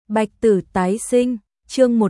Bạch Tử tái sinh, chương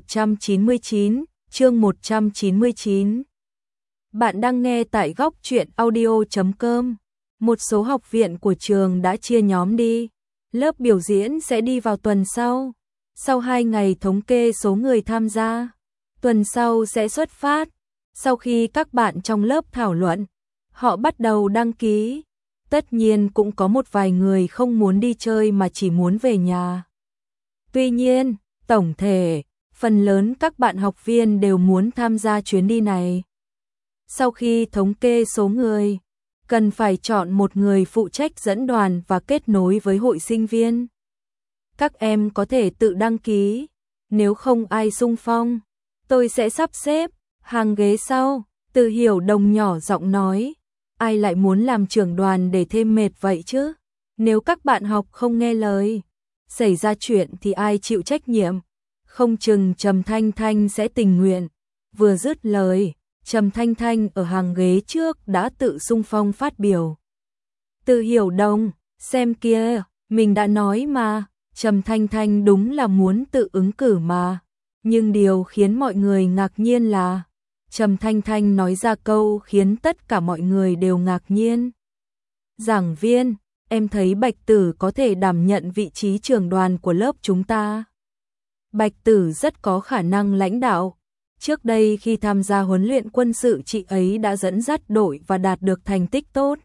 199. Bạn đang nghe tại góc truyện audio.com. Một số học viện của trường đã chia nhóm đi. Lớp biểu diễn sẽ đi vào tuần sau. Sau 2 ngày thống kê số người tham gia, tuần sau sẽ xuất phát. Sau khi các bạn trong lớp thảo luận, họ bắt đầu đăng ký. Tất nhiên cũng có một vài người không muốn đi chơi mà chỉ muốn về nhà. Tuy nhiên, tổng thể, phần lớn các bạn học viên đều muốn tham gia chuyến đi này. Sau khi thống kê số người, cần phải chọn một người phụ trách dẫn đoàn và kết nối với hội sinh viên. Các em có thể tự đăng ký, nếu không ai xung phong, tôi sẽ sắp xếp hàng ghế sau. Từ Hiểu Đồng nhỏ giọng nói, ai lại muốn làm trưởng đoàn để thêm mệt vậy chứ? Nếu các bạn học không nghe lời, xảy ra chuyện thì ai chịu trách nhiệm? Không chừng Trầm Thanh Thanh sẽ tình nguyện. Vừa dứt lời, Trầm Thanh Thanh ở hàng ghế trước đã tự xung phong phát biểu. Từ Hiểu Đồng, xem kia, mình đã nói mà, Trầm Thanh Thanh đúng là muốn tự ứng cử mà. Nhưng điều khiến mọi người ngạc nhiên là Trầm Thanh Thanh nói ra câu khiến tất cả mọi người đều ngạc nhiên. Giảng viên, em thấy Bạch Tử có thể đảm nhận vị trí trưởng đoàn của lớp chúng ta. Bạch Tử rất có khả năng lãnh đạo. Trước đây khi tham gia huấn luyện quân sự chị ấy đã dẫn dắt đội và đạt được thành tích tốt.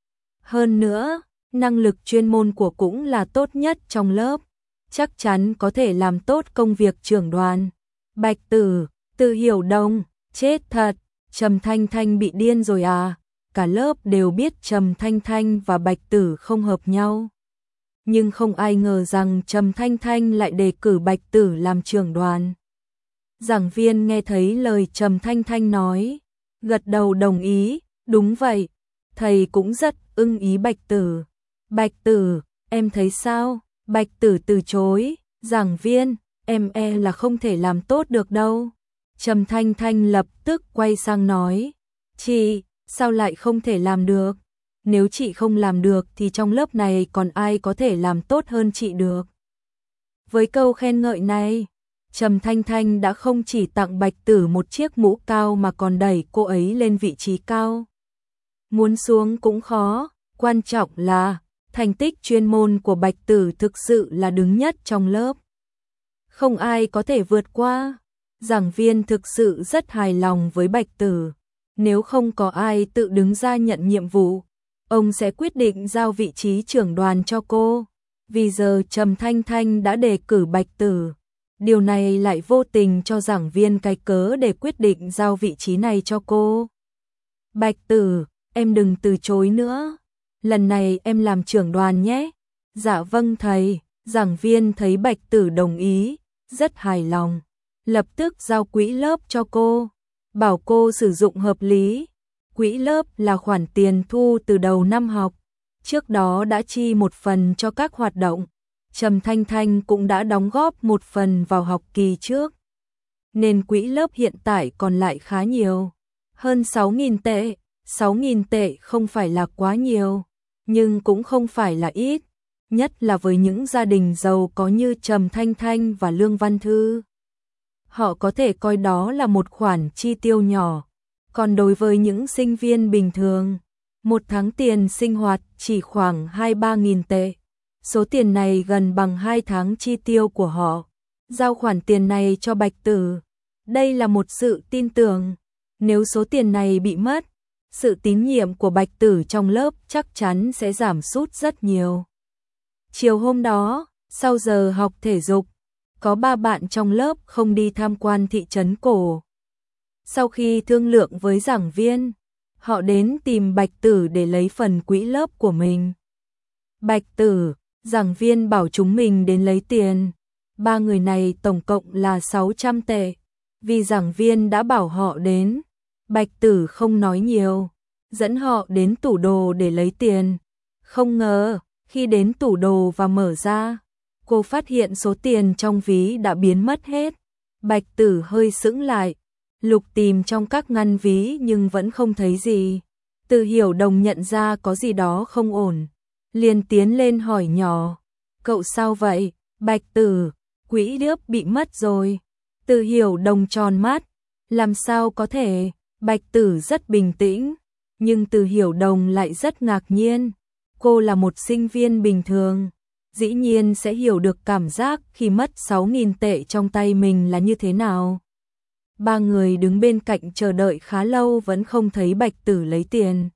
Hơn nữa, năng lực chuyên môn của cũng là tốt nhất trong lớp. Chắc chắn có thể làm tốt công việc trưởng đoàn. Bạch Tử, Từ Hiểu Đồng, chết thật, Trầm Thanh Thanh bị điên rồi à? Cả lớp đều biết Trầm Thanh Thanh và Bạch Tử không hợp nhau. Nhưng không ai ngờ rằng Trầm Thanh Thanh lại đề cử Bạch Tử làm trưởng đoàn. Giảng viên nghe thấy lời Trầm Thanh Thanh nói, gật đầu đồng ý, đúng vậy, thầy cũng rất ưng ý Bạch Tử. Bạch Tử, em thấy sao? Bạch Tử từ chối, giảng viên, em là không thể làm tốt được đâu. Trầm Thanh Thanh lập tức quay sang nói, chị, sao lại không thể làm được? Nếu chị không làm được thì trong lớp này còn ai có thể làm tốt hơn chị được? Với câu khen ngợi này, Trầm Thanh Thanh đã không chỉ tặng Bạch Tử một chiếc mũ cao mà còn đẩy cô ấy lên vị trí cao. Muốn xuống cũng khó, quan trọng là thành tích chuyên môn của Bạch Tử thực sự là đứng nhất trong lớp. Không ai có thể vượt qua. Giảng viên thực sự rất hài lòng với Bạch Tử. Nếu không có ai tự đứng ra nhận nhiệm vụ, ông sẽ quyết định giao vị trí trưởng đoàn cho cô. Vì giờ Trầm Thanh Thanh đã đề cử Bạch Tử. Điều này lại vô tình cho giảng viên cái cớ để quyết định giao vị trí này cho cô. Bạch Tử, em đừng từ chối nữa. Lần này em làm trưởng đoàn nhé. Dạ vâng thầy. Giảng viên thấy Bạch Tử đồng ý, rất hài lòng. Lập tức giao quỹ lớp cho cô, bảo cô sử dụng hợp lý. Quỹ lớp là khoản tiền thu từ đầu năm học, trước đó đã chi một phần cho các hoạt động. Trầm Thanh Thanh cũng đã đóng góp một phần vào học kỳ trước, nên quỹ lớp hiện tại còn lại khá nhiều, hơn 6.000 tệ. 6.000 tệ không phải là quá nhiều, nhưng cũng không phải là ít, nhất là với những gia đình giàu có như Trầm Thanh Thanh và Lương Văn Thư. Họ có thể coi đó là một khoản chi tiêu nhỏ, còn đối với những sinh viên bình thường, một tháng tiền sinh hoạt chỉ khoảng 2-3.000 tệ. Số tiền này gần bằng 2 tháng chi tiêu của họ. Giao khoản tiền này cho Bạch Tử, đây là một sự tin tưởng. Nếu số tiền này bị mất, sự tín nhiệm của Bạch Tử trong lớp chắc chắn sẽ giảm sút rất nhiều. Chiều hôm đó, sau giờ học thể dục, có 3 bạn trong lớp không đi tham quan thị trấn cổ. Sau khi thương lượng với giảng viên, họ đến tìm Bạch Tử để lấy phần quỹ lớp của mình. Bạch Tử, giảng viên bảo chúng mình đến lấy tiền. 3 người này tổng cộng là 600 tệ. Vì giảng viên đã bảo họ đến, Bạch Tử không nói nhiều, dẫn họ đến tủ đồ để lấy tiền. Không ngờ, khi đến tủ đồ và mở ra, cô phát hiện số tiền trong ví đã biến mất hết. Bạch Tử hơi sững lại, lục tìm trong các ngăn ví nhưng vẫn không thấy gì. Từ Hiểu Đồng nhận ra có gì đó không ổn, liền tiến lên hỏi nhỏ, cậu sao vậy? Bạch Tử, Quỹ đớp bị mất rồi. Từ Hiểu Đồng tròn mắt, làm sao có thể? Bạch Tử rất bình tĩnh, nhưng Từ Hiểu Đồng lại rất ngạc nhiên. Cô là một sinh viên bình thường, dĩ nhiên sẽ hiểu được cảm giác khi mất 6.000 tệ trong tay mình là như thế nào. Ba người đứng bên cạnh chờ đợi khá lâu vẫn không thấy Bạch Tử lấy tiền.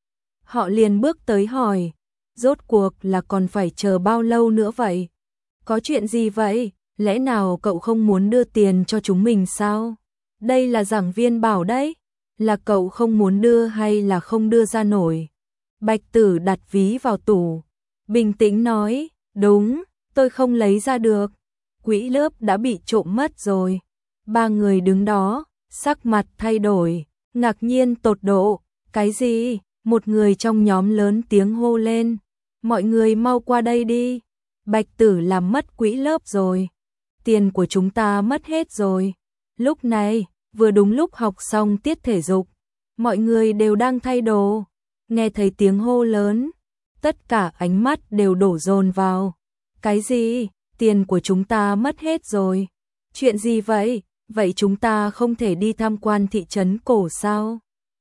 Họ liền bước tới hỏi, rốt cuộc là còn phải chờ bao lâu nữa vậy? Có chuyện gì vậy? Lẽ nào cậu không muốn đưa tiền cho chúng mình sao? Đây là giảng viên bảo đấy, là cậu không muốn đưa hay là không đưa ra nổi? Bạch Tử đặt ví vào tủ, bình tĩnh nói, đúng, tôi không lấy ra được. Quỹ lớp đã bị trộm mất rồi. Ba người đứng đó, sắc mặt thay đổi, ngạc nhiên tột độ. Cái gì? Một người trong nhóm lớn tiếng hô lên. Mọi người mau qua đây đi. Bạch Tử làm mất quỹ lớp rồi. Tiền của chúng ta mất hết rồi. Lúc này, vừa đúng lúc học xong tiết thể dục. Mọi người đều đang thay đồ. Nghe thấy tiếng hô lớn, tất cả ánh mắt đều đổ dồn vào. Cái gì? Tiền của chúng ta mất hết rồi. Chuyện gì vậy? Vậy chúng ta không thể đi tham quan thị trấn cổ sao?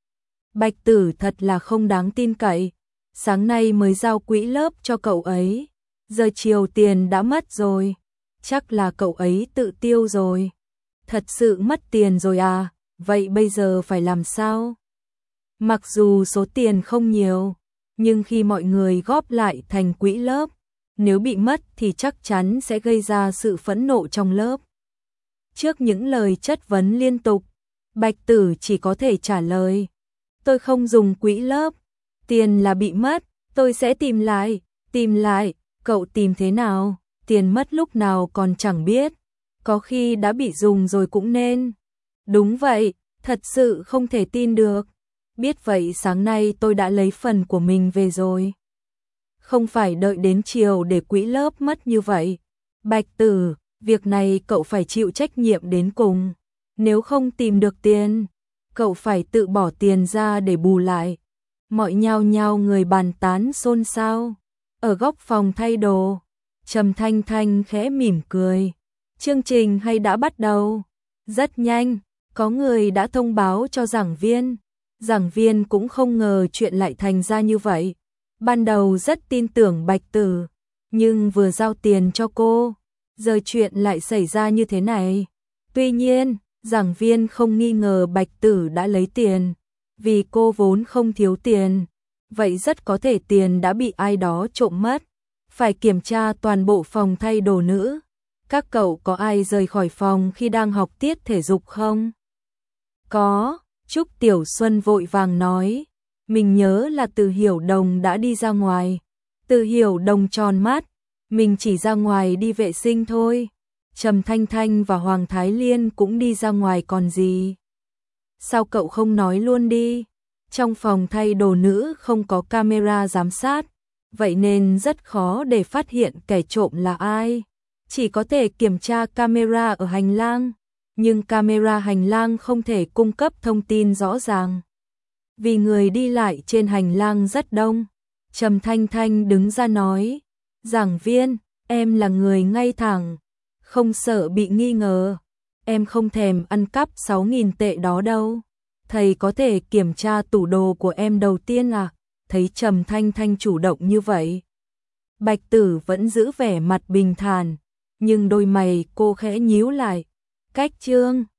Bạch Tử thật là không đáng tin cậy. Sáng nay mới giao quỹ lớp cho cậu ấy. Giờ chiều tiền đã mất rồi. Chắc là cậu ấy tự tiêu rồi. Thật sự mất tiền rồi à? Vậy bây giờ phải làm sao? Mặc dù số tiền không nhiều, nhưng khi mọi người góp lại thành quỹ lớp, nếu bị mất thì chắc chắn sẽ gây ra sự phẫn nộ trong lớp. Trước những lời chất vấn liên tục, Bạch Tử chỉ có thể trả lời. Tôi không dùng quỹ lớp, tiền là bị mất, tôi sẽ tìm lại. Tìm lại, cậu tìm thế nào? Tiền mất lúc nào còn chẳng biết, có khi đã bị dùng rồi cũng nên. Đúng vậy, thật sự không thể tin được. Biết vậy sáng nay tôi đã lấy phần của mình về rồi. Không phải đợi đến chiều để quỹ lớp mất như vậy. Bạch Tử, việc này cậu phải chịu trách nhiệm đến cùng. Nếu không tìm được tiền, cậu phải tự bỏ tiền ra để bù lại. Mọi nhao nhao người bàn tán xôn xao. Ở góc phòng thay đồ, Trầm Thanh Thanh khẽ mỉm cười. Chương trình hay đã bắt đầu. Rất nhanh, có người đã thông báo cho giảng viên. Giảng viên cũng không ngờ chuyện lại thành ra như vậy. Ban đầu rất tin tưởng Bạch Tử, nhưng vừa giao tiền cho cô, giờ chuyện lại xảy ra như thế này. Tuy nhiên, giảng viên không nghi ngờ Bạch Tử đã lấy tiền, vì cô vốn không thiếu tiền. Vậy rất có thể tiền đã bị ai đó trộm mất. Phải kiểm tra toàn bộ phòng thay đồ nữ. Các cậu có ai rời khỏi phòng khi đang học tiết thể dục không? Có. Trúc Tiểu Xuân vội vàng nói, mình nhớ là Từ Hiểu Đồng đã đi ra ngoài. Từ Hiểu Đồng tròn mắt, mình chỉ ra ngoài đi vệ sinh thôi. Trầm Thanh Thanh và Hoàng Thái Liên cũng đi ra ngoài còn gì. Sao cậu không nói luôn đi? Trong phòng thay đồ nữ không có camera giám sát, vậy nên rất khó để phát hiện kẻ trộm là ai. Chỉ có thể kiểm tra camera ở hành lang. Nhưng camera hành lang không thể cung cấp thông tin rõ ràng. Vì người đi lại trên hành lang rất đông. Trầm Thanh Thanh đứng ra nói, giảng viên, em là người ngay thẳng, không sợ bị nghi ngờ. Em không thèm ăn cắp 6.000 tệ đó đâu. Thầy có thể kiểm tra tủ đồ của em đầu tiên à? Thấy Trầm Thanh Thanh chủ động như vậy, Bạch Tử vẫn giữ vẻ mặt bình thản, nhưng đôi mày cô khẽ nhíu lại. Cách chương